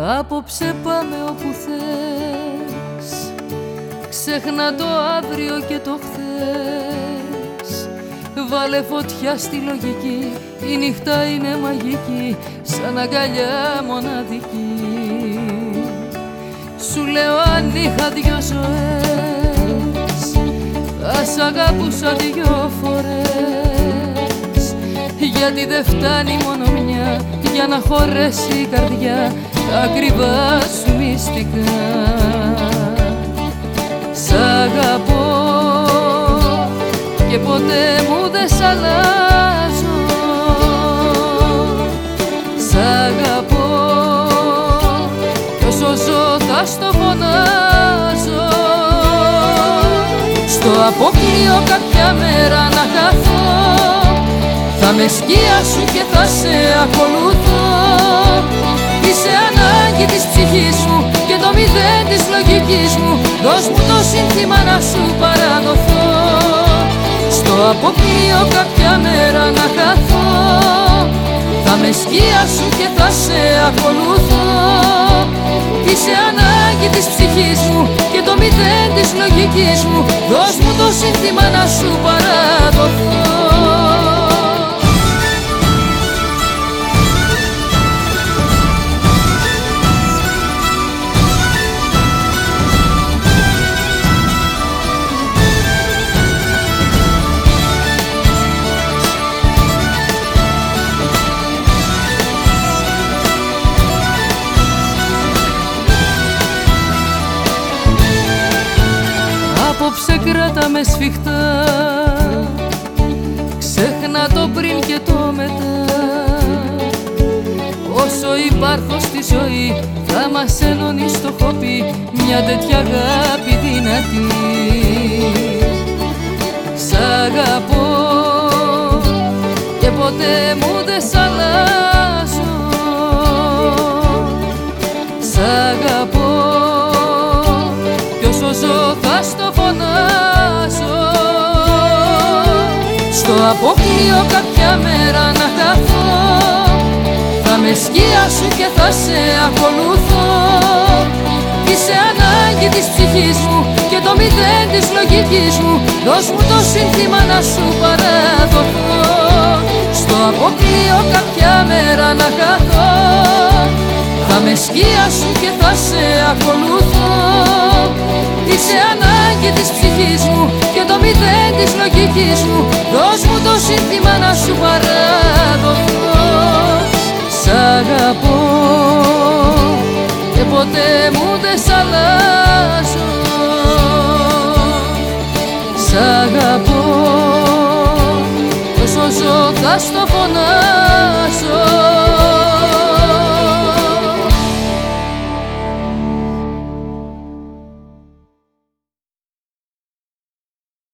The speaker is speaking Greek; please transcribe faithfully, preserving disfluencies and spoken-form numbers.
Απόψε πάμε όπου θες, ξέχνα το αύριο και το χθες. Βάλε φωτιά στη λογική, η νύχτα είναι μαγική, σαν αγκαλιά μοναδική. Σου λέω αν είχα δυο ζωές, θα σ' αγαπούσα δυο φορές. Γιατί δεν φτάνει μόνο μια για να χωρέσει η καρδιά τα ακριβά σου μυστικά. Σ' αγαπώ και ποτέ μου δεν σ' αλλάζω. Σ' αγαπώ κι όσο ζω θα στο φωνάζω. Στο απόκλειο κάποια μέρα να χαθώ, θα με σκία σου και θα σε ακολουθώ. Είσαι ανάγκη της ψυχής μου και το μηδέν της λογικής μου. Δώσ' μου το σύνθημα να σου παραδοθώ. Στο απόκλειο κάποια μέρα να χαθώ, θα με σκία σου και θα σε ακολουθώ. Είσαι ανάγκη της ψυχής μου και το μηδέν της λογικής μου. Δώσ' μου το σύνθημα να σου παραδοθώ. Απόψε κράτα με σφιχτά, ξέχνα το πριν και το μετά. Όσο υπάρχω στη ζωή θα μας ενώνει στο χόπι μια τέτοια αγάπη δυνατή. Σ' αγαπώ και ποτέ μου δεν σ' αλλάζω. Σ' αγαπώ κι όσο ζω θα στο φωνάζω. Στο απόκλειο κάποια μέρα να χαθώ, θα με σκία σου και θα σε ακολουθώ. Είσαι ανάγκη της ψυχής μου και το μηδέν της λογικής μου. Δώσ' μου το σύνθημα να σου παραδοθώ. Στο απόκλειο κάποια μέρα να χαθώ, θα με σκία σου και θα σε ακολουθώ. Είσαι ανάγκη της ψυχής μου και το μηδέν της λογικής μου. Δώσ' μου το σύνθημα να σου παραδοθώ. Σ' αγαπώ και ποτέ μου δεν σ' αλλάζω. Σ' αγαπώ κι όσο ζω θα στο φωνάζω.